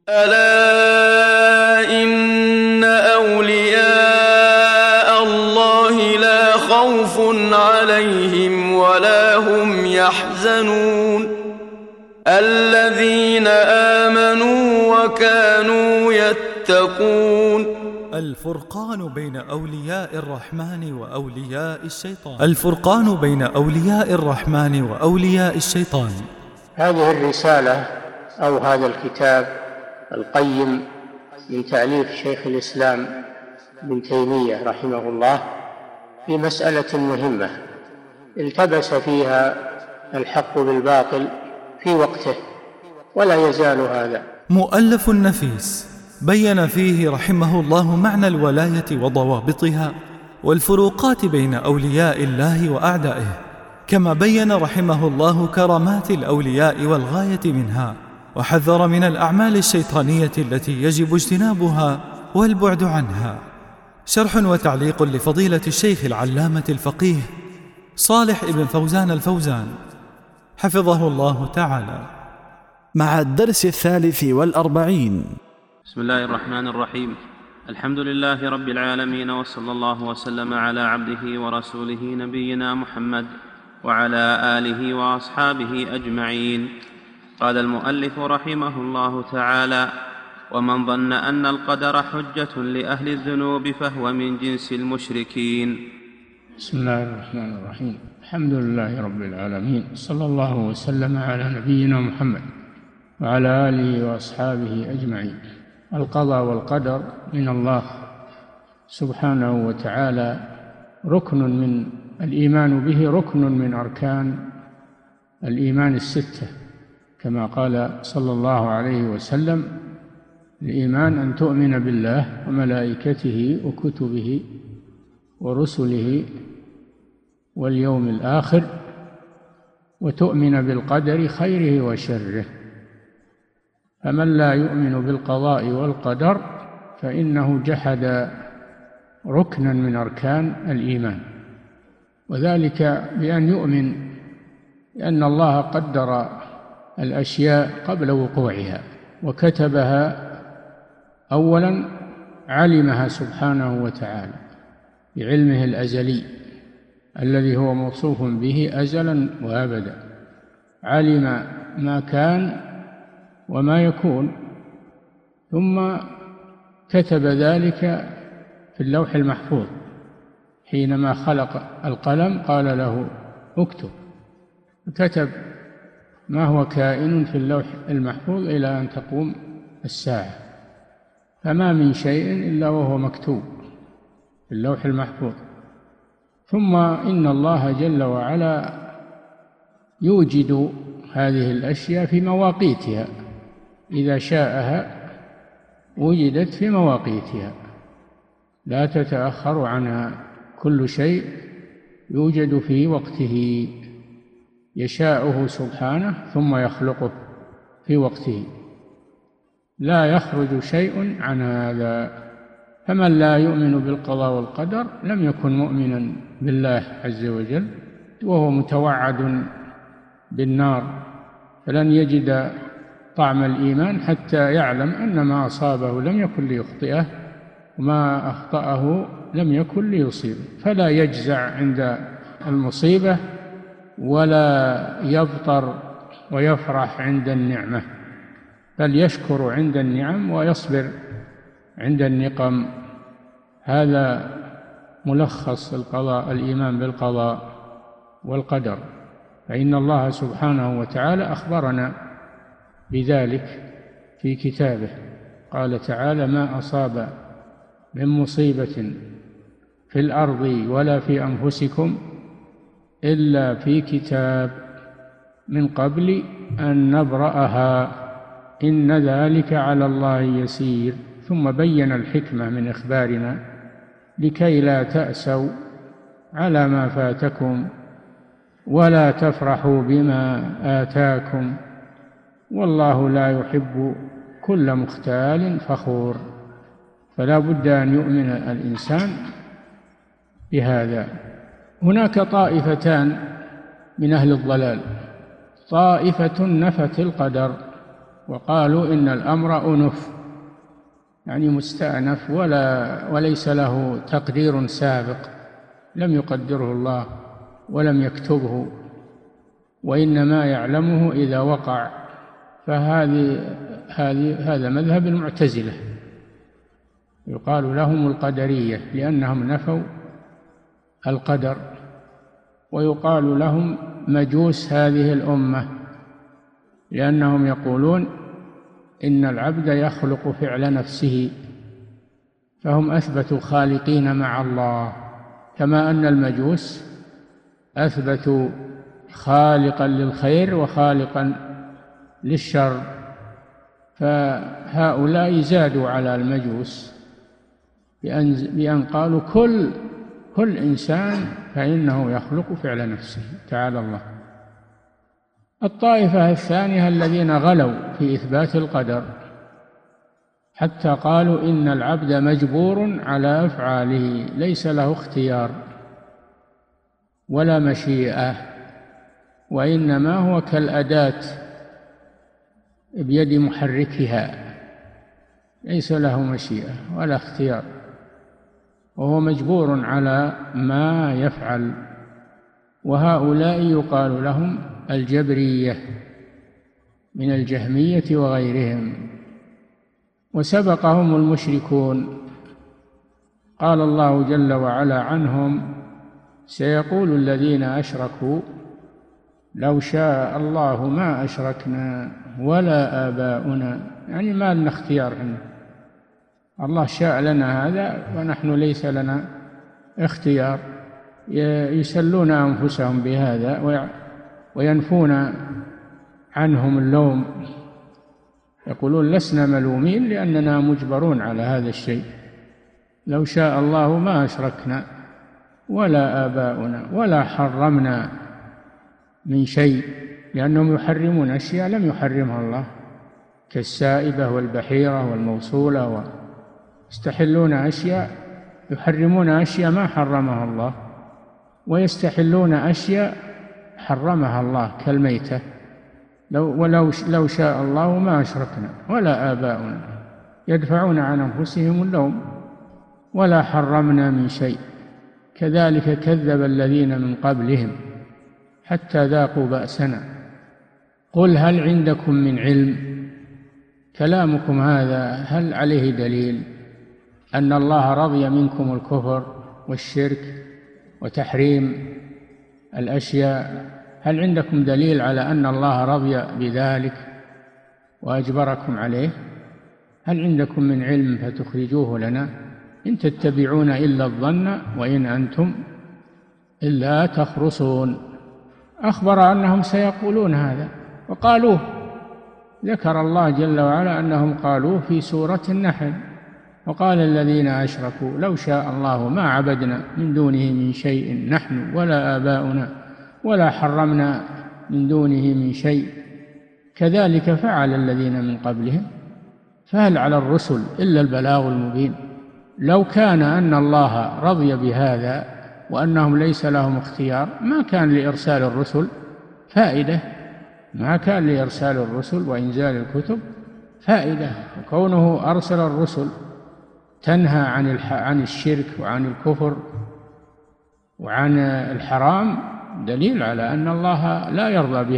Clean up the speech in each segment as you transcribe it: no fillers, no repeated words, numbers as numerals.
ألا إن أولياء الله لا خوف عليهم ولا هم يحزنون الذين آمنوا وكانوا يتقون. الفرقان بين أولياء الرحمن وأولياء الشيطان. الفرقان بين أولياء الرحمن وأولياء الشيطان. هذه الرسالة أو هذا الكتاب القيم من تأليف شيخ الإسلام ابن تيمية رحمه الله في مسألة مهمة التبس فيها الحق بالباطل في وقته ولا يزال هذا. مؤلف نفيس بين فيه رحمه الله معنى الولاية وضوابطها والفروقات بين أولياء الله وأعدائه، كما بين رحمه الله كرامات الأولياء والغاية منها، وحذر من الأعمال الشيطانية التي يجب اجتنابها والبعد عنها. شرح وتعليق لفضيلة الشيخ العلامة الفقيه صالح ابن فوزان الفوزان حفظه الله تعالى، مع الدرس 43. بسم الله الرحمن الرحيم. الحمد لله رب العالمين، وصلى الله وسلم على عبده ورسوله نبينا محمد وعلى آله وأصحابه أجمعين. قال المؤلف رحمه الله تعالى: ومن ظن أن القدر حجة لأهل الذنوب فهو من جنس المشركين. بسم الله الرحمن الرحيم. الحمد لله رب العالمين، صلى الله وسلم على نبينا محمد وعلى آله وأصحابه أجمعين. القضاء والقدر من الله سبحانه وتعالى ركن من الإيمان به، ركن من أركان الإيمان الستة، كما قال صلى الله عليه وسلم: الإيمان أن تؤمن بالله وملائكته وكتبه ورسله واليوم الآخر، وتؤمن بالقدر خيره وشره. فمن لا يؤمن بالقضاء والقدر فإنه جحد ركنا من أركان الإيمان، وذلك بأن يؤمن بأن الله قدر الأشياء قبل وقوعها وكتبها أولا، علمها سبحانه وتعالى بعلمه الأزلي الذي هو موصوف به أزلا وأبدا. علم ما كان وما يكون، ثم كتب ذلك في اللوح المحفوظ. حينما خلق القلم قال له اكتب، كتب ما هو كائن في اللوح المحفوظ إلى أن تقوم الساعة. فما من شيء إلا وهو مكتوب في اللوح المحفوظ. ثم إن الله جل وعلا يوجد هذه الأشياء في مواقيتها، إذا شاءها وجدت في مواقيتها لا تتأخر عنها. كل شيء يوجد في وقته يشاءه سبحانه ثم يخلقه في وقته، لا يخرج شيء عن هذا. فمن لا يؤمن بالقضاء والقدر لم يكن مؤمنا بالله عز وجل، وهو متوعد بالنار، فلن يجد طعم الإيمان حتى يعلم أن ما أصابه لم يكن ليخطئه وما أخطأه لم يكن ليصيبه. فلا يجزع عند المصيبة ولا يبطر ويفرح عند النعمة، بل يشكر عند النعم ويصبر عند النقم. هذا ملخص الإيمان بالقضاء والقدر. فإن الله سبحانه وتعالى أخبرنا بذلك في كتابه. قال تعالى: ما أصاب من مصيبة في الأرض ولا في أنفسكم إلا في كتاب من قبل أن نبرأها إن ذلك على الله يسير. ثم بين الحكمة من إخبارنا لكي لا تأسوا على ما فاتكم ولا تفرحوا بما آتاكم والله لا يحب كل مختال فخور. فلا بد أن يؤمن الإنسان بهذا. هناك طائفتان من أهل الضلال: طائفة نفت القدر وقالوا إن الأمر أنف، يعني مستأنف وليس له تقدير سابق، لم يقدره الله ولم يكتبه، وإنما يعلمه إذا وقع. هذا مذهب المعتزلة، يقال لهم القدرية لأنهم نفوا القدر، ويقال لهم مجوس هذه الأمة لأنهم يقولون إن العبد يخلق فعل نفسه، فهم أثبتوا خالقين مع الله، كما أن المجوس أثبتوا خالقا للخير وخالقا للشر. فهؤلاء زادوا على المجوس بأن قالوا كل إنسان فإنه يخلق فعل نفسه، تعالى الله. الطائفة الثانية الذين غلوا في إثبات القدر حتى قالوا إن العبد مجبور على أفعاله، ليس له اختيار ولا مشيئة، وإنما هو كالأداة بيد محركها، ليس له مشيئة ولا اختيار، وهو مجبور على ما يفعل. وهؤلاء يقال لهم الجبرية من الجهمية وغيرهم، وسبقهم المشركون. قال الله جل وعلا عنهم: سيقول الذين أشركوا لو شاء الله ما أشركنا ولا آباؤنا، يعني ما لنا اختيار عنه، الله شاء لنا هذا ونحن ليس لنا اختيار. يسلون أنفسهم بهذا وينفون عنهم اللوم، يقولون لسنا ملومين لأننا مجبرون على هذا الشيء، لو شاء الله ما أشركنا ولا آباؤنا ولا حرمنا من شيء، لأنهم يحرمون أشياء لم يحرمها الله كالسائبة والبحيرة والموصولة، يستحلون أشياء، يحرمون أشياء ما حرمها الله، ويستحلون أشياء حرمها الله كالميتة. لو شاء الله ما أشركنا ولا آباؤنا، يدفعون عن أنفسهم اللوم، ولا حرمنا من شيء، كذلك كذب الذين من قبلهم حتى ذاقوا بأسنا. قل هل عندكم من علم؟ كلامكم هذا هل عليه دليل أن الله رضي منكم الكفر والشرك وتحريم الأشياء؟ هل عندكم دليل على أن الله رضي بذلك وأجبركم عليه؟ هل عندكم من علم فتخرجوه لنا؟ إن تتبعون إلا الظن وإن أنتم إلا تخرصون. أخبر أنهم سيقولون هذا وقالوه، ذكر الله جل وعلا أنهم قالوه في سورة النحل: وقال الذين أشركوا لو شاء الله ما عبدنا من دونه من شيء نحن ولا آباؤنا ولا حرمنا من دونه من شيء كذلك فعل الذين من قبلهم فهل على الرسل إلا البلاغ المبين. لو كان أن الله رضي بهذا وأنهم ليس لهم اختيار ما كان لإرسال الرسل فائدة، ما كان لإرسال الرسل وإنزال الكتب فائدة. وكونه أرسل الرسل تنهى عن الشرك وعن الكفر وعن الحرام دليل على أن الله لا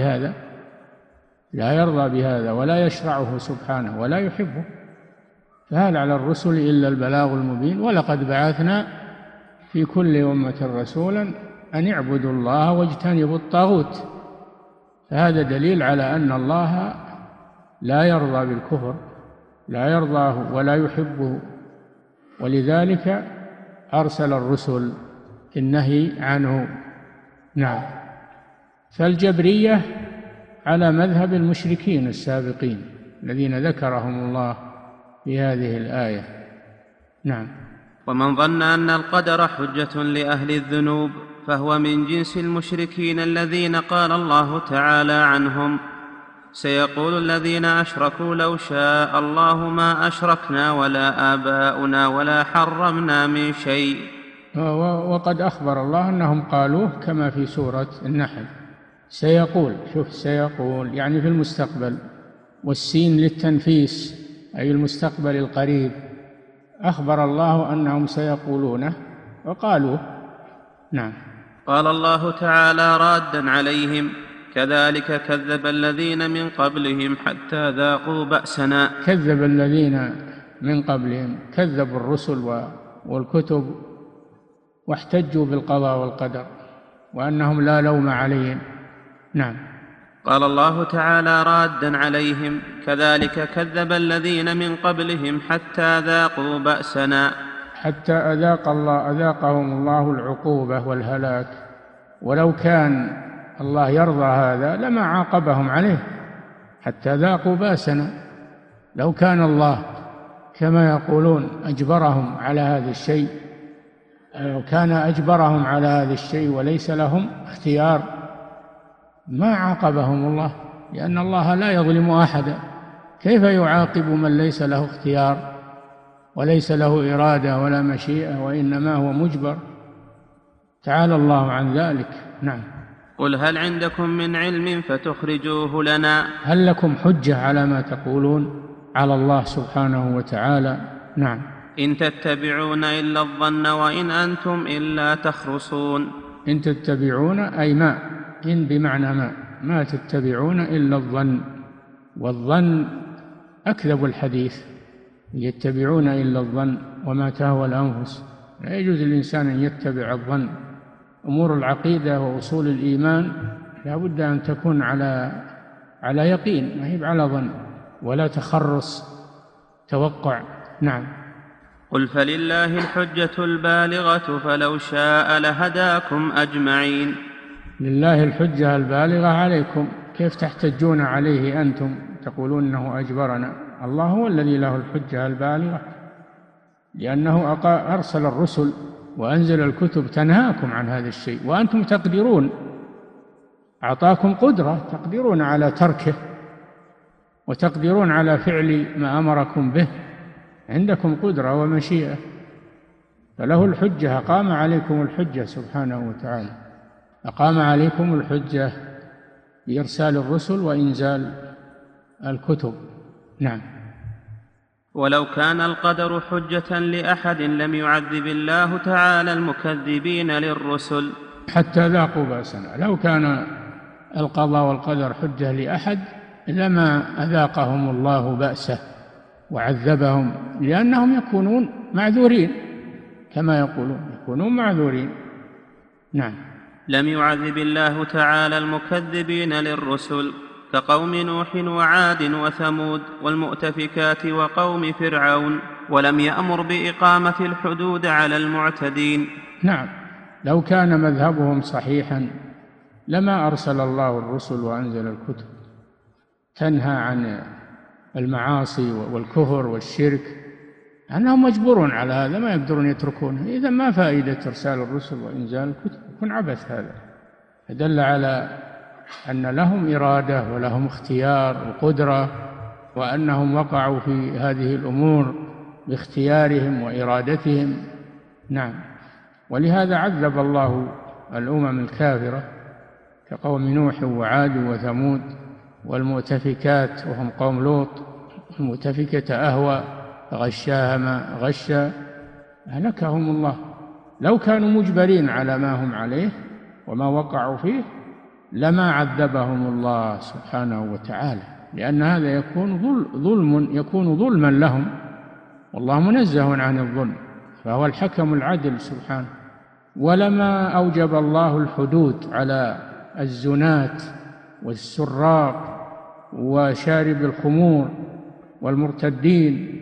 يرضى بهذا ولا يشرعه سبحانه ولا يحبه. فهل على الرسل إلا البلاغ المبين. ولقد بعثنا في كل أمة رسولا أن اعبدوا الله واجتنبوا الطاغوت. فهذا دليل على أن الله لا يرضى بالكفر، لا يرضاه ولا يحبه، ولذلك أرسل الرسل في النهي عنه. نعم. فالجبرية على مذهب المشركين السابقين الذين ذكرهم الله في هذه الآية. نعم. ومن ظن أن القدر حجة لأهل الذنوب فهو من جنس المشركين الذين قال الله تعالى عنهم: سيقول الذين أشركوا لو شاء الله ما أشركنا ولا آباؤنا ولا حرمنا من شيء. وقد أخبر الله أنهم قالوه كما في سورة النحل. سيقول، شوف، سيقول يعني في المستقبل، والسين للتنفيس أي المستقبل القريب، أخبر الله أنهم سيقولونه وقالوه. نعم. قال الله تعالى رادا عليهم: كذلك كذب الذين من قبلهم حتى ذاقوا بأسنا. كذب الذين من قبلهم، كذبوا الرسل والكتب واحتجوا بالقضاء والقدر وأنهم لا لوم عليهم. نعم. قال الله تعالى رادا عليهم: كذلك كذب الذين من قبلهم حتى ذاقوا بأسنا. حتى أذاقهم الله العقوبة والهلاك، ولو كان الله يرضى هذا لما عاقبهم عليه. حتى ذاقوا بأسنا، لو كان الله كما يقولون أجبرهم على هذا الشيء، لو كان أجبرهم على هذا الشيء وليس لهم اختيار ما عاقبهم الله، لأن الله لا يظلم أحدا. كيف يعاقب من ليس له اختيار وليس له إرادة ولا مشيئة وإنما هو مجبر؟ تعالى الله عن ذلك. نعم. قل هل عندكم من علم فتخرجوه لنا؟ هل لكم حجة على ما تقولون على الله سبحانه وتعالى؟ نعم. إن تتبعون إلا الظن وإن أنتم إلا تخرصون. إن تتبعون أي ما، إن بمعنى ما تتبعون إلا الظن، والظن أكذب الحديث. يتبعون إلا الظن وما تهوى الأنفس. لا يجوز للإنسان أن يتبع الظن. أمور العقيدة وأصول الإيمان لا بد أن تكون على يقين، ما هي على ظن ولا تخرص توقع. نعم. قل فلله الحجة البالغة فلو شاء لهداكم أجمعين. لله الحجة البالغة عليكم، كيف تحتجون عليه أنتم تقولون أنه أجبرنا؟ الله هو الذي له الحجة البالغة، لأنه أرسل الرسل وأنزل الكتب تنهاكم عن هذا الشيء وأنتم تقدرون، أعطاكم قدرة تقدرون على تركه وتقدرون على فعل ما أمركم به، عندكم قدرة ومشيئة، فله الحجة. أقام عليكم الحجة سبحانه وتعالى، أقام عليكم الحجة بإرسال الرسل وإنزال الكتب. نعم. ولو كان القدر حجة لأحد لم يعذب الله تعالى المكذبين للرسل حتى ذاقوا بأسنا. لو كان القضاء والقدر حجة لأحد لما أذاقهم الله بأسه وعذبهم، لأنهم يكونون معذورين كما يقولون، يكونون معذورين. نعم. لم يعذب الله تعالى المكذبين للرسل كقوم نوح وعاد وثمود والمؤتفكات وقوم فرعون، ولم يأمر بإقامة الحدود على المعتدين. نعم. لو كان مذهبهم صحيحا لما أرسل الله الرسل وأنزل الكتب تنهى عن المعاصي والكفر والشرك، أنهم مجبورون على هذا ما يقدرون يتركونه. إذا ما فائدة إرسال الرسل وإنزال الكتب؟ يكون عبث هذا. دل على أن لهم إرادة ولهم اختيار وقدرة، وأنهم وقعوا في هذه الأمور باختيارهم وإرادتهم. نعم. ولهذا عذب الله الأمم الكافرة كقوم نوح وعاد وثمود والمؤتفكات وهم قوم لوط، المؤتفكة أهوى غشاها ما غشا، أهلكهم الله. لو كانوا مجبرين على ما هم عليه وما وقعوا فيه لما عذبهم الله سبحانه وتعالى، لأن هذا يكون ظلما لهم، والله منزه عن الظلم، فهو الحكم العدل سبحانه. ولما أوجب الله الحدود على الزنات والسراق وشارب الخمور والمرتدين،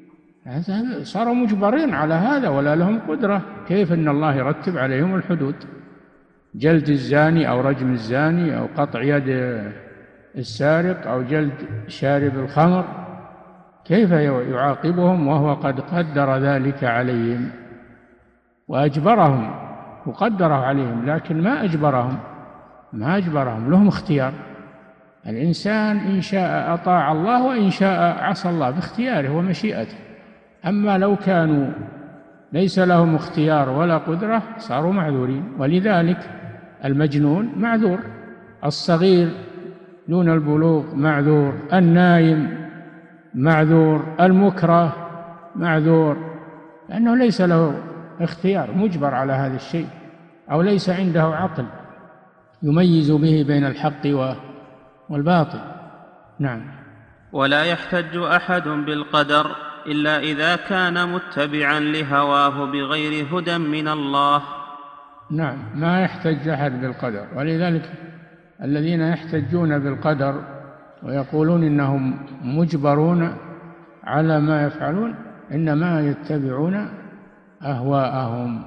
صاروا مجبرين على هذا ولا لهم قدرة. كيف أن الله يرتب عليهم الحدود؟ جلد الزاني أو رجم الزاني أو قطع يد السارق أو جلد شارب الخمر، كيف يعاقبهم وهو قد قدر ذلك عليهم وأجبرهم وقدره عليهم، لكن ما أجبرهم، لهم اختيار. الإنسان إن شاء أطاع الله وإن شاء عصى الله باختياره ومشيئته. أما لو كانوا ليس لهم اختيار ولا قدرة صاروا معذورين. ولذلك المجنون معذور، الصغير دون البلوغ معذور، النايم معذور، المكره معذور، لأنه ليس له اختيار، مجبر على هذا الشيء، أو ليس عنده عقل يميز به بين الحق والباطل. نعم. ولا يحتج أحد بالقدر إلا إذا كان متبعا لهواه بغير هدى من الله. نعم، ما يحتج أحد بالقدر، ولذلك الذين يحتجون بالقدر ويقولون إنهم مجبرون على ما يفعلون إنما يتبعون أهواءهم،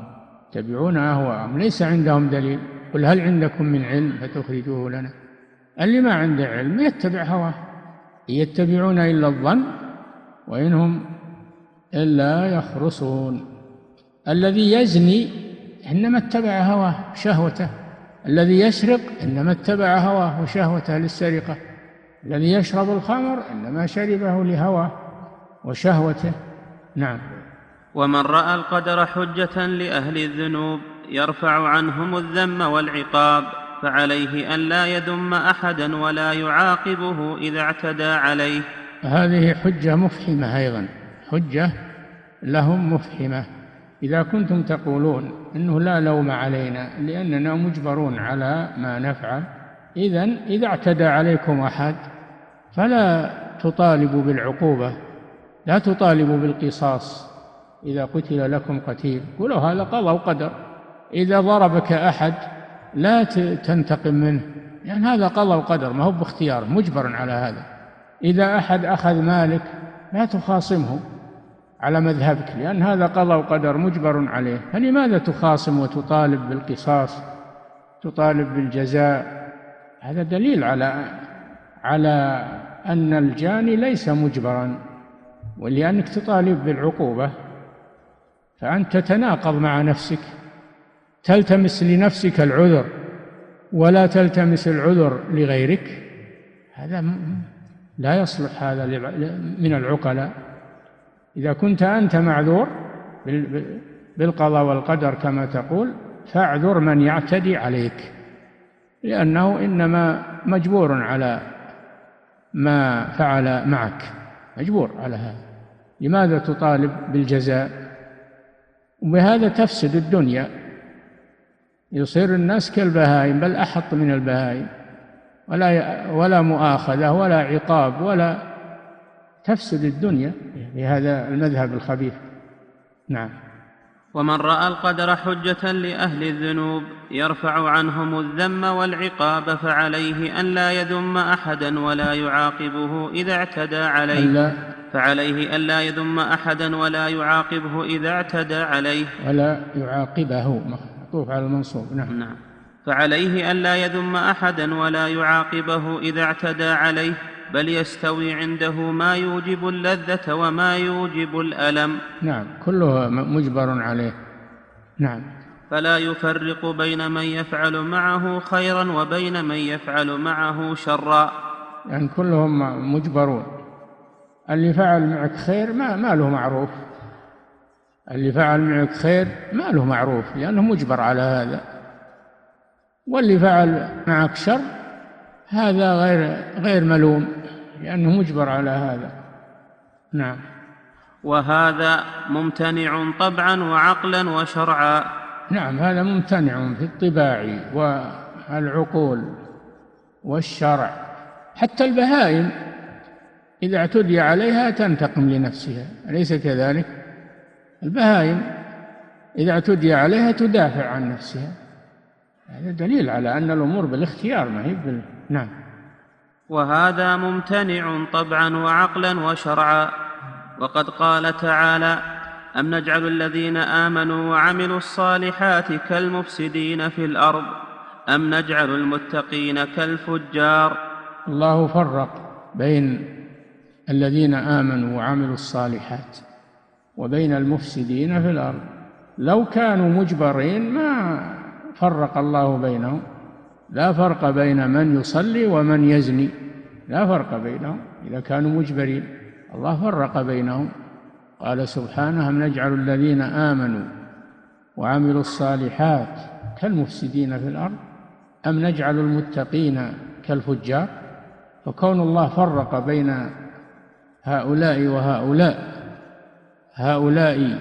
ليس عندهم دليل. قل هل عندكم من علم فتخرجوه لنا؟ اللي ما عنده علم يتبع هواه، يتبعون إلا الظن وإنهم إلا يخرصون. الذي يزني إنما اتبع هواه شهوته، الذي يسرق إنما اتبع هواه وشهوته للسرقة، الذي يشرب الخمر إنما شربه لهواه وشهوته. نعم. ومن رأى القدر حجة لأهل الذنوب يرفع عنهم الذم والعقاب فعليه أن لا يذم أحدا ولا يعاقبه إذا اعتدى عليه. هذه حجة مفحمة أيضا، حجة لهم مفحمة. إذا كنتم تقولون إنه لا لوم علينا لأننا مجبرون على ما نفعل، إذن إذا اعتدى عليكم أحد فلا تطالبوا بالعقوبة، لا تطالبوا بالقصاص. إذا قتل لكم قتيل قولوا هذا قضاء وقدر. إذا ضربك أحد لا تنتقم منه، يعني هذا قضاء وقدر، ما هو باختيار، مجبر على هذا. إذا أحد أخذ مالك لا تخاصمه على مذهبك، لأن هذا قضاء وقدر مجبر عليه، فلماذا تخاصم وتطالب بالقصاص، تطالب بالجزاء؟ هذا دليل على أن الجاني ليس مجبرا، ولأنك تطالب بالعقوبة فأنت تتناقض مع نفسك، تلتمس لنفسك العذر ولا تلتمس العذر لغيرك، هذا لا يصلح، هذا من العقلاء. إذا كنت أنت معذور بالقضاء والقدر كما تقول فاعذر من يعتدي عليك، لأنه إنما مجبور على ما فعل معك، مجبور على هذا. لماذا تطالب بالجزاء؟ وبهذا تفسد الدنيا، يصير الناس كالبهائم بل أحط من البهائم، ولا مؤاخذة ولا عقاب، ولا تفسد الدنيا بهذا المذهب الخبيث. نعم. ومن رأى القدر حجة لأهل الذنوب يرفع عنهم الذم والعقاب فعليه أن لا يذم أحدا ولا يعاقبه إذا اعتدى عليه. فعليه أن لا يذم أحدا ولا يعاقبه إذا اعتدى عليه. ولا يعاقبه معطوف على المنصوب. نعم. فعليه أن لا يذم أحدا ولا يعاقبه إذا اعتدى عليه، بل يستوي عنده ما يوجب اللذة وما يوجب الألم. نعم، كله مجبر عليه. نعم. فلا يفرق بين من يفعل معه خيرا وبين من يفعل معه شرا، يعني كلهم مجبرون. اللي فعل معك خير ما له معروف، اللي فعل معك خير ما له معروف لأنه مجبر على هذا، واللي فعل معك شر هذا غير ملوم لأنه مجبر على هذا. نعم. وهذا ممتنع طبعا وعقلا وشرعا. نعم، هذا ممتنع في الطباع والعقول والشرع. حتى البهائم إذا اعتدي عليها تنتقم لنفسها، أليس كذلك؟ البهائم إذا اعتدي عليها تدافع عن نفسها، هذا دليل على أن الأمور بالاختيار ما هي نعم. وهذا ممتنع طبعا وعقلا وشرعا. وقد قال تعالى: أم نجعل الذين آمنوا وعملوا الصالحات كالمفسدين في الأرض أم نجعل المتقين كالفجار. الله فرق بين الذين آمنوا وعملوا الصالحات وبين المفسدين في الأرض. لو كانوا مجبرين ما فرق الله بينهم، لا فرق بين من يصلي ومن يزني، لا فرق بينهم إذا كانوا مجبرين. الله فرق بينهم، قال سبحانه: أم نجعل الذين آمنوا وعملوا الصالحات كالمفسدين في الأرض أم نجعل المتقين كالفجار. فكون الله فرق بين هؤلاء وهؤلاء، هؤلاء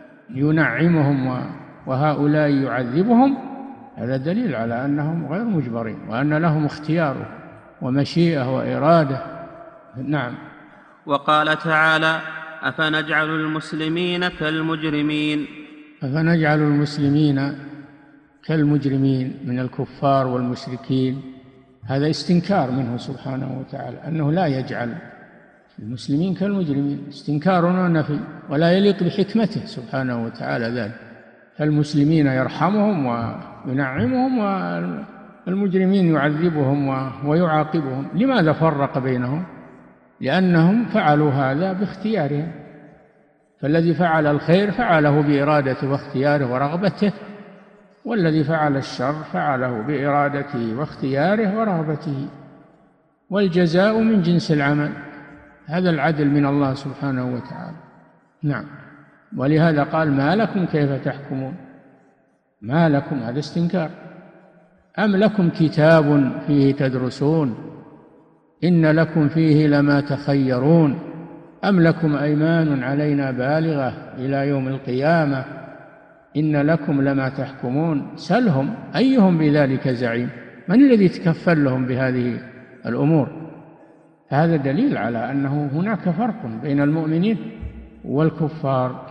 ينعمهم وهؤلاء يعذبهم، هذا دليل على أنهم غير مجبرين وأن لهم اختيار ومشيئة وإرادة. نعم. وقال تعالى: أفنجعل المسلمين كالمجرمين. أفنجعل المسلمين كالمجرمين من الكفار والمشركين، هذا استنكار منه سبحانه وتعالى أنه لا يجعل المسلمين كالمجرمين، استنكار ونفي، ولا يليق بحكمته سبحانه وتعالى ذلك. فالمسلمين يرحمهم وينعمهم والمجرمين يعذبهم ويعاقبهم. لماذا فرق بينهم؟ لأنهم فعلوا هذا باختيارهم، فالذي فعل الخير فعله بإرادته واختياره ورغبته، والذي فعل الشر فعله بإرادته واختياره ورغبته، والجزاء من جنس العمل. هذا العدل من الله سبحانه وتعالى. نعم. ولهذا قال: ما لكم كيف تحكمون. ما لكم، هذا استنكار. أم لكم كتاب فيه تدرسون إن لكم فيه لما تخيرون أم لكم أيمان علينا بالغة إلى يوم القيامة إن لكم لما تحكمون. سلهم أيهم بذلك زعيم، من الذي يتكفل لهم بهذه الأمور؟ هذا دليل على أنه هناك فرق بين المؤمنين والكفار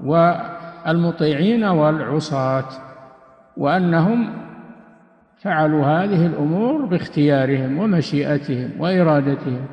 والمطيعين والعصاة، وأنهم فعلوا هذه الأمور باختيارهم ومشيئتهم وإرادتهم،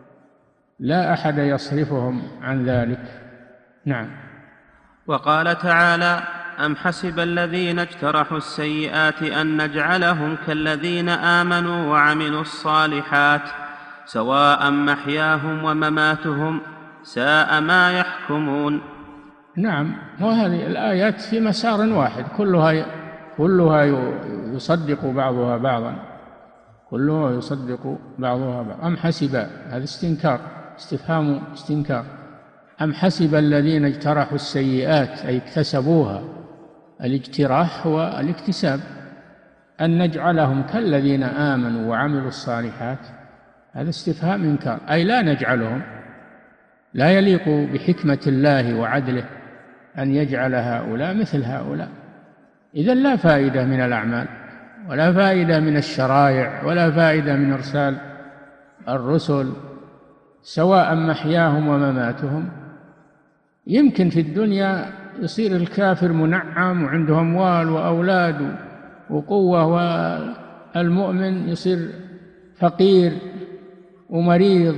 لا أحد يصرفهم عن ذلك. نعم. وقال تعالى: أم حسب الذين اجترحوا السيئات أن نجعلهم كالذين آمنوا وعملوا الصالحات سواء محياهم ومماتهم ساء ما يحكمون. نعم. وهذه الآيات في مسار واحد، كلها يصدق بعضها بعضا، كلها يصدق بعضها بعضا. أم حسب، هذا استنكار، استفهام استنكار. أم حسب الذين اجترحوا السيئات أي اكتسبوها، الاجتراح هو الاكتساب، أن نجعلهم كالذين آمنوا وعملوا الصالحات، هذا استفهام إنكار، أي لا نجعلهم، لا يليق بحكمة الله وعدله أن يجعل هؤلاء مثل هؤلاء. إذن لا فائدة من الأعمال، ولا فائدة من الشرائع، ولا فائدة من إرسال الرسل، سواء محياهم ومماتهم. يمكن في الدنيا يصير الكافر منعم وعنده أموال وأولاد وقوة، والمؤمن يصير فقير ومريض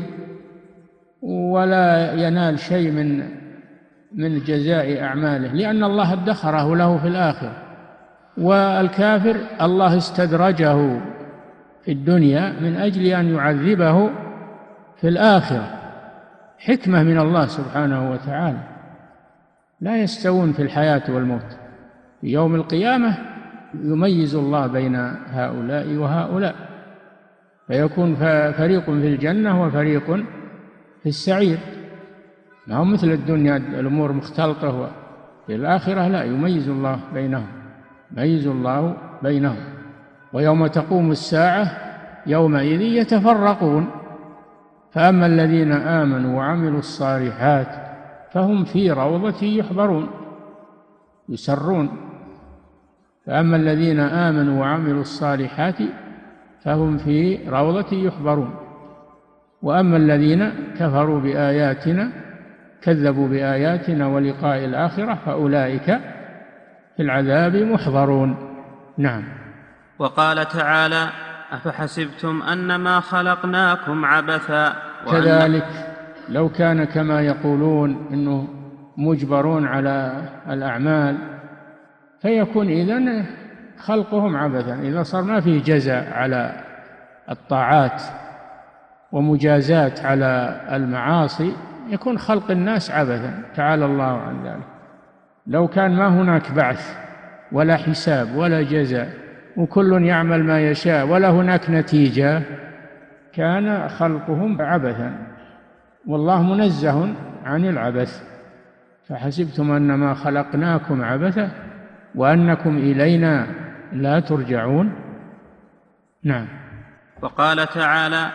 ولا ينال شيء من جزاء أعماله، لأن الله ادخره له في الآخرة. والكافر الله استدرجه في الدنيا من أجل أن يعذبه في الآخرة، حكمة من الله سبحانه وتعالى. لا يستوون في الحياة والموت. في يوم القيامة يميز الله بين هؤلاء وهؤلاء، فيكون فريق في الجنة وفريق في السعير. ما هو مثل الدنيا الأمور مختلطة، في الآخرة لا، يميز الله بينهم، يميز الله بينهم. ويوم تقوم الساعة يومئذ يتفرقون، فأما الذين آمنوا وعملوا الصالحات فهم في روضة يحبرون، يسرون. فأما الذين آمنوا وعملوا الصالحات فهم في روضة يحبرون، وأما الذين كفروا بآياتنا، كذبوا بآياتنا ولقاء الآخرة، فأولئك في العذاب محضرون. نعم. وقال تعالى: أفحسبتم أنما خلقناكم عبثا. كذلك لو كان كما يقولون إنه مجبرون على الأعمال، فيكون إذن خلقهم عبثا. إذا صار ما فيه جزاء على الطاعات ومجازات على المعاصي، يكون خلق الناس عبثا، تعالى الله عن ذلك. لو كان ما هناك بعث ولا حساب ولا جزاء، وكل يعمل ما يشاء ولا هناك نتيجة، كان خلقهم عبثا، والله منزه عن العبث. فحسبتم أنما خلقناكم عبثا وأنكم إلينا لا ترجعون. نعم. وقال تعالى: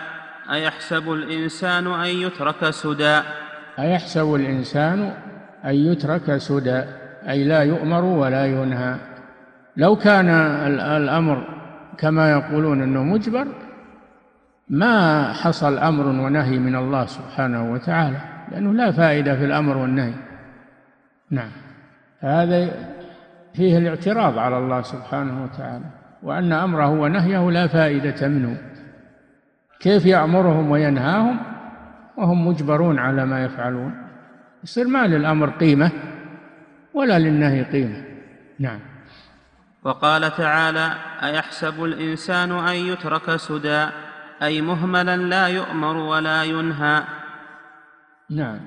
أيحسب الإنسان أن يترك سدى. أيحسب الإنسان أن يترك سدى، أي لا يؤمر ولا ينهى. لو كان الأمر كما يقولون أنه مجبر ما حصل أمر ونهي من الله سبحانه وتعالى، لأنه لا فائدة في الأمر والنهي. نعم، هذا فيه الاعتراض على الله سبحانه وتعالى، وأن أمره ونهيه لا فائدة منه. كيف يأمرهم وينهاهم وهم مجبرون على ما يفعلون؟ يصير ما للأمر قيمة ولا للنهي قيمة. نعم. وقال تعالى: أيحسب الإنسان أن يترك سدى، أي مهملا لا يؤمر ولا ينهى. نعم،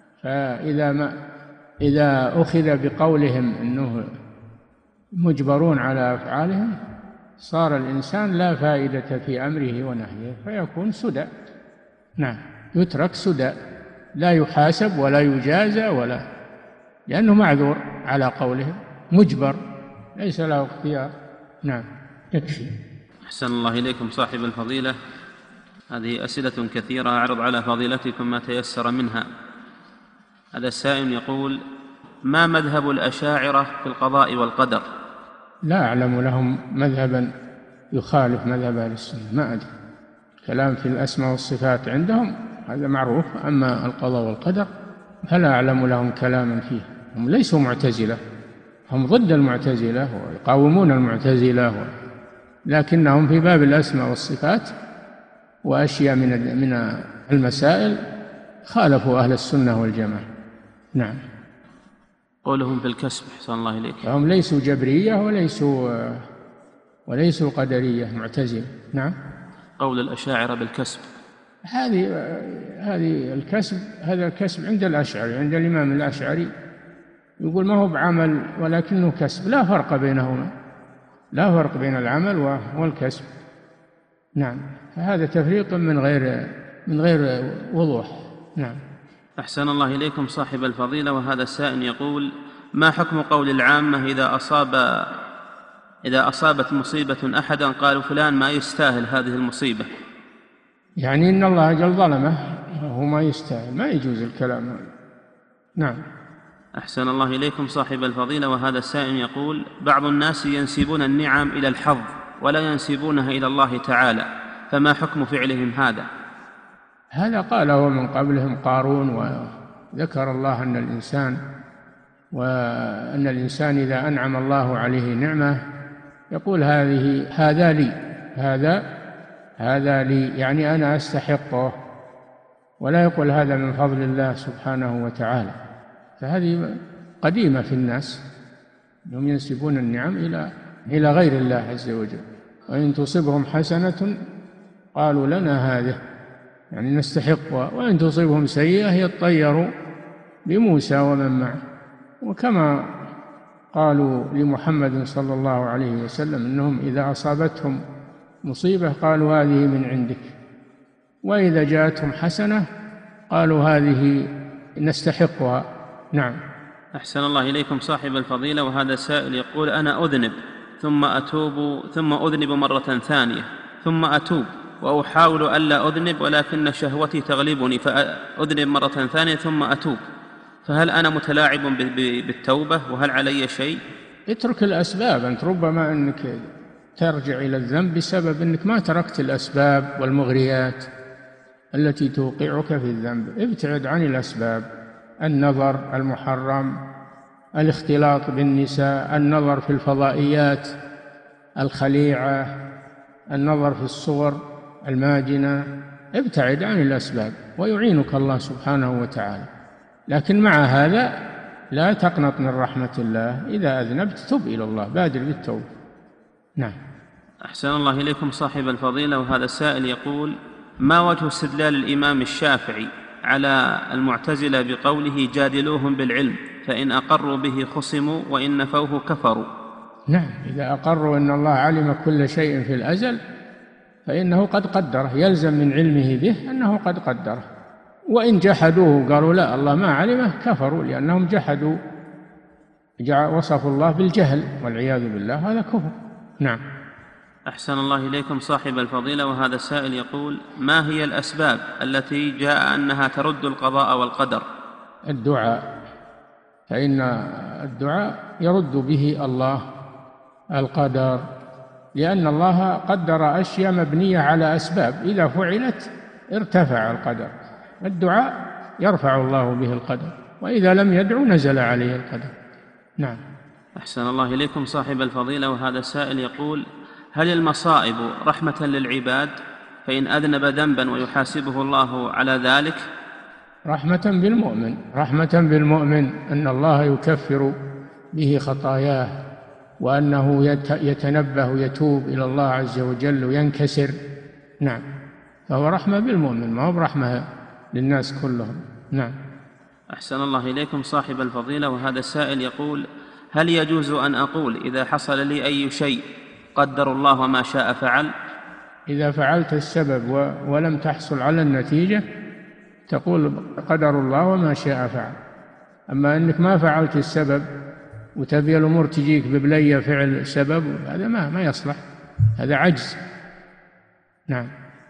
إذا أخذ بقولهم أنه مجبرون على أفعالهم صار الإنسان لا فائدة في أمره ونهيه فيكون سدى. نعم، يترك سدى، لا يحاسب ولا يجازى لأنه معذور على قولهم، مجبر ليس له اختيار. نعم، يكفي. أحسن الله إليكم صاحب الفضيلة، هذه أسئلة كثيرة أعرض على فضيلتكم ما تيسر منها. هذا السائل يقول: ما مذهب الأشاعرة في القضاء والقدر؟ لا أعلم لهم مذهبا يخالف مذهب أهل السنة، ما أدري. كلام في الأسماء والصفات عندهم هذا معروف، أما القضاء والقدر فلا أعلم لهم كلاما فيه. هم ليسوا معتزلة، هم ضد المعتزلة ويقاومون المعتزلة، لكنهم في باب الأسماء والصفات وأشياء من المسائل خالفوا أهل السنة والجماعة. نعم. قولهم في الكسب أحسن الله إليك، هم ليسوا جبرية وليسوا قدرية معتزلة. نعم. قول الأشاعرة بالكسب، هذه الكسب، هذا الكسب عند الأشعري، عند الإمام الأشعري يقول ما هو بعمل ولكنه كسب، لا فرق بينهما، لا فرق بين العمل والكسب. نعم، هذا تفريق من غير وضوح. نعم. أحسن الله إليكم صاحب الفضيلة، وهذا السائل يقول: ما حكم قول العامة إذا أصابت مصيبة أحدا قالوا فلان ما يستاهل هذه المصيبة؟ يعني إن الله جل ظلمه وهو ما يستاهل، ما يجوز الكلام هذا. نعم. أحسن الله إليكم صاحب الفضيلة، وهذا السائل يقول: بعض الناس ينسبون النعم إلى الحظ ولا ينسبونها إلى الله تعالى، فما حكم فعلهم هذا؟ هذا قاله من قبلهم قارون، وذكر الله أن الإنسان إذا أنعم الله عليه نعمة يقول هذا لي، يعني أنا أستحقه، ولا يقول هذا من فضل الله سبحانه وتعالى. فهذه قديمة في الناس، هم ينسبون النعم إلى غير الله عز وجل. وإن تصبهم حسنة قالوا لنا هذه، يعني نستحقها، وإن تصبهم سيئة يطيروا بموسى ومن معه. وكما قالوا لمحمد صلى الله عليه وسلم أنهم إذا أصابتهم مصيبة قالوا هذه من عندك، وإذا جاءتهم حسنة قالوا هذه نستحقها. نعم. أحسن الله إليكم صاحب الفضيلة، وهذا سائل يقول: أنا أذنب ثم أتوب ثم أذنب مرة ثانية ثم أتوب، وأحاول ألا أذنب ولكن شهوتي تغلبني فأذنب مرة ثانية ثم أتوب، فهل أنا متلاعب بالتوبة وهل علي شيء؟ اترك الأسباب. أنت ربما أنك ترجع إلى الذنب بسبب أنك ما تركت الأسباب والمغريات التي توقعك في الذنب. ابتعد عن الأسباب: النظر المحرم، الاختلاط بالنساء، النظر في الفضائيات الخليعة، النظر في الصور الماجنة. ابتعد عن الأسباب ويعينك الله سبحانه وتعالى. لكن مع هذا لا تقنط من رحمة الله، إذا أذنبت تب إلى الله، بادر بالتوبة. نعم. أحسن الله إليكم صاحب الفضيلة، وهذا السائل يقول: ما وجه استدلال الإمام الشافعي على المعتزلة بقوله جادلوهم بالعلم فإن أقروا به خصموا وإن نفوه كفروا؟ نعم، إذا أقروا أن الله علم كل شيء في الأزل فإنه قد قدره، يلزم من علمه به أنه قد قدره. وإن جحدوه قالوا لا الله ما علمه كفروا، لأنهم جحدوا، وصفوا الله بالجهل والعياذ بالله، هذا كفر. نعم. أحسن الله إليكم صاحب الفضيلة، وهذا السائل يقول: ما هي الأسباب التي جاء أنها ترد القضاء والقدر؟ الدعاء، فإن الدعاء يرد به الله القدر، لأن الله قدر أشياء مبنية على أسباب إذا فعلت ارتفع القدر. الدعاء يرفع الله به القدر، وإذا لم يدعو نزل عليه القدر. نعم. أحسن الله إليكم صاحب الفضيلة، وهذا السائل يقول: هل المصائب رحمة للعباد، فإن أذنب ذنبا ويحاسبه الله على ذلك؟ رحمة بالمؤمن، رحمة بالمؤمن أن الله يكفر به خطاياه، وأنه يتنبه ويتوب إلى الله عز وجل وينكسر. نعم، فهو رحمة بالمؤمن، ما هو برحمة للناس كلهم. نعم. أحسن الله إليكم صاحب الفضيلة، وهذا السائل يقول: هل يجوز أن أقول إذا حصل لي أي شيء قدر الله وما شاء فعل؟ إذا فعلت السبب ولم تحصل على النتيجة تقول قدر الله وما شاء فعل. أما أنك ما فعلت السبب وتبي الأمور تجيك ببلية فعل سبب، هذا ما يصلح، هذا عجز. نعم،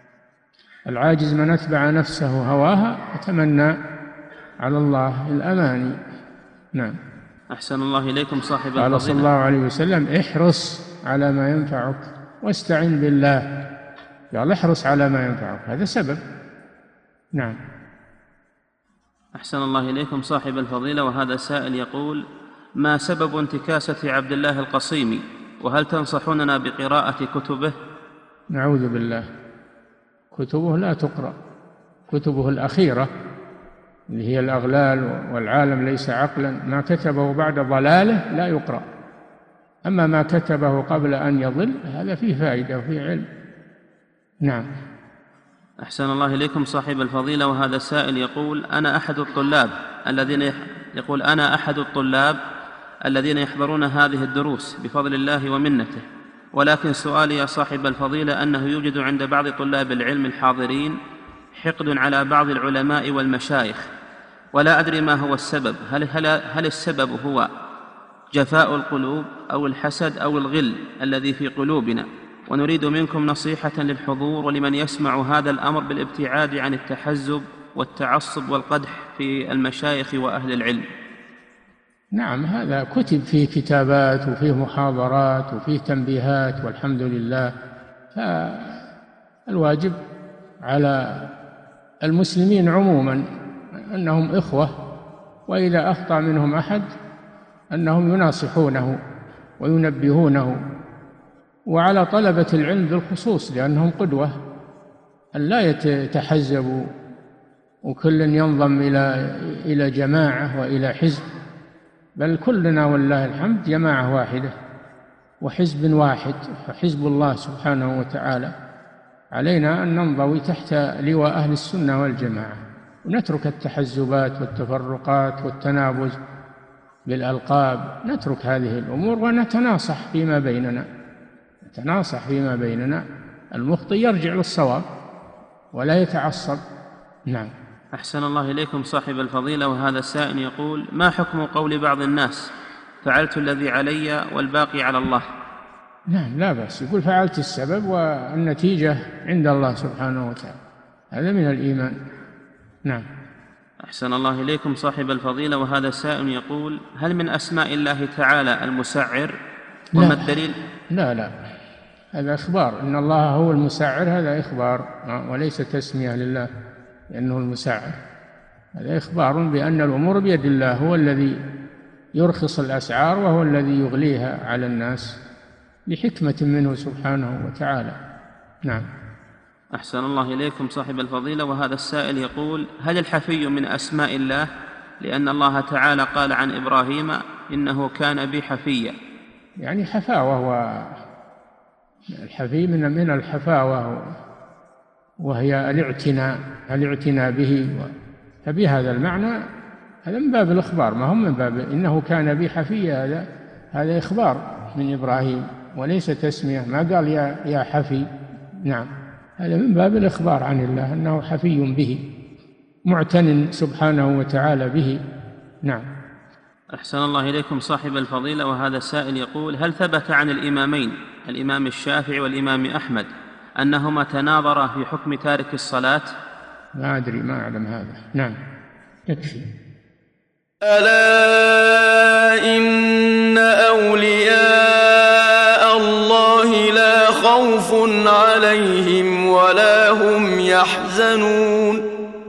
العاجز من أتبع نفسه هواها وتمنى على الله الأماني. نعم. أحسن الله إليكم صاحب الفضيلة، قال صلى الله عليه وسلم: احرص على ما ينفعك واستعن بالله. قال احرص على ما ينفعك، هذا سبب. نعم. أحسن الله إليكم صاحب الفضيلة، وهذا السائل يقول: ما سبب انتكاسة عبد الله القصيمي، وهل تنصحوننا بقراءة كتبه؟ نعوذ بالله، كتبه لا تقرأ، كتبه الأخيرة اللي هي الأغلال والعالم ليس عقلا، ما كتبه بعد ضلاله لا يقرأ. أما ما كتبه قبل أن يضل هذا فيه فائدة وفيه علم. نعم. أحسن الله إليكم صاحب الفضيلة، وهذا السائل يقول: أنا أحد الطلاب الذين يحضرون هذه الدروس بفضل الله ومنته، ولكن سؤالي يا صاحب الفضيلة أنه يوجد عند بعض طلاب العلم الحاضرين حقد على بعض العلماء والمشايخ، ولا أدري ما هو السبب. هل السبب هو جفاء القلوب أو الحسد أو الغل الذي في قلوبنا؟ ونريد منكم نصيحة للحضور ولمن يسمع هذا الأمر بالابتعاد عن التحزب والتعصب والقدح في المشايخ وأهل العلم. نعم، هذا كتب فيه كتابات وفيه محاضرات وفيه تنبيهات، والحمد لله. فالواجب على المسلمين عموما أنهم إخوة، وإذا أخطأ منهم أحد أنهم يناصحونه وينبهونه، وعلى طلبة العلم بالخصوص لأنهم قدوة، أن لا يتحزبوا وكل ينضم إلى جماعة وإلى حزب، بل كلنا والله الحمد جماعة واحدة وحزب واحد، فحزب الله سبحانه وتعالى. علينا أن ننضوي تحت لواء أهل السنة والجماعة، ونترك التحزبات والتفرقات والتنابز بالألقاب، نترك هذه الأمور ونتناصح فيما بيننا. المخطئ يرجع للصواب ولا يتعصب. نعم. أحسن الله إليكم صاحب الفضيلة، وهذا السائل يقول: ما حكم قول بعض الناس فعلت الذي علي والباقي على الله؟ نعم، لا بأس، يقول فعلت السبب والنتيجة عند الله سبحانه وتعالى، هذا من الإيمان. نعم. أحسن الله إليكم صاحب الفضيلة، وهذا السائل يقول: هل من أسماء الله تعالى المسعر؟ وما الدليل؟ لا، هذا إخبار، إن الله هو المسعر، هذا إخبار وليس تسمية لله لأنه المسعر، هذا إخبار بأن الأمور بيد الله، هو الذي يرخص الأسعار وهو الذي يغليها على الناس لحكمة منه سبحانه وتعالى. نعم. أحسن الله إليكم صاحب الفضيلة، وهذا السائل يقول: هل الحفي من أسماء الله؟ لأن الله تعالى قال عن إبراهيم: إنه كان بي حفيا. يعني حفاوة، الحفي من الحفاوة، وهي الاعتناء به، فبهذا المعنى هذا من باب الإخبار، ما هم من باب إنه كان بي حفيا، هذا إخبار من إبراهيم وليس تسمية، ما قال يا حفي. نعم، هذا من باب الإخبار عن الله أنه حفي به، معتن سبحانه وتعالى به. نعم. أحسن الله إليكم صاحب الفضيلة. وهذا السائل يقول: هل ثبت عن الإمامين الإمام الشافعي والإمام أحمد أنهما تناظرا في حكم تارك الصلاة؟ ما أدري، ما أعلم هذا. نعم، يكفي. ألا إن أولياء الله لا خوف عليهم ولا هم يحزنون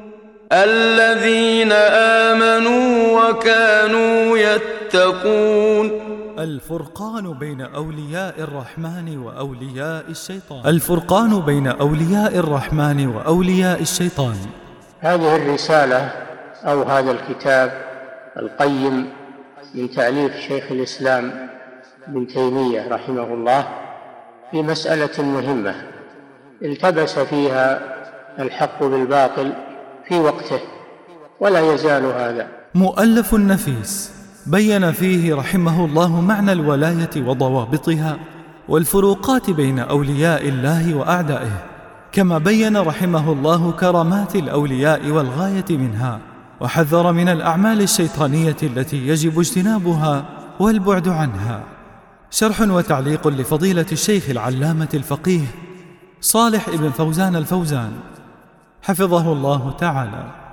الذين آمنوا وكانوا يتقون. الفرقان بين أولياء الرحمن وأولياء الشيطان. الفرقان بين أولياء الرحمن وأولياء الشيطان. هذه الرسالة أو هذا الكتاب القيم من تأليف شيخ الإسلام ابن تيمية رحمه الله في مسألة مهمة التبس فيها الحق بالباطل في وقته، ولا يزال هذا. مؤلف نفيس بين فيه رحمه الله معنى الولاية وضوابطها والفروقات بين أولياء الله وأعدائه، كما بين رحمه الله كرامات الأولياء والغاية منها، وحذر من الأعمال الشيطانية التي يجب اجتنابها والبعد عنها. شرح وتعليق لفضيلة الشيخ العلامة الفقيه صالح ابن فوزان الفوزان حفظه الله تعالى.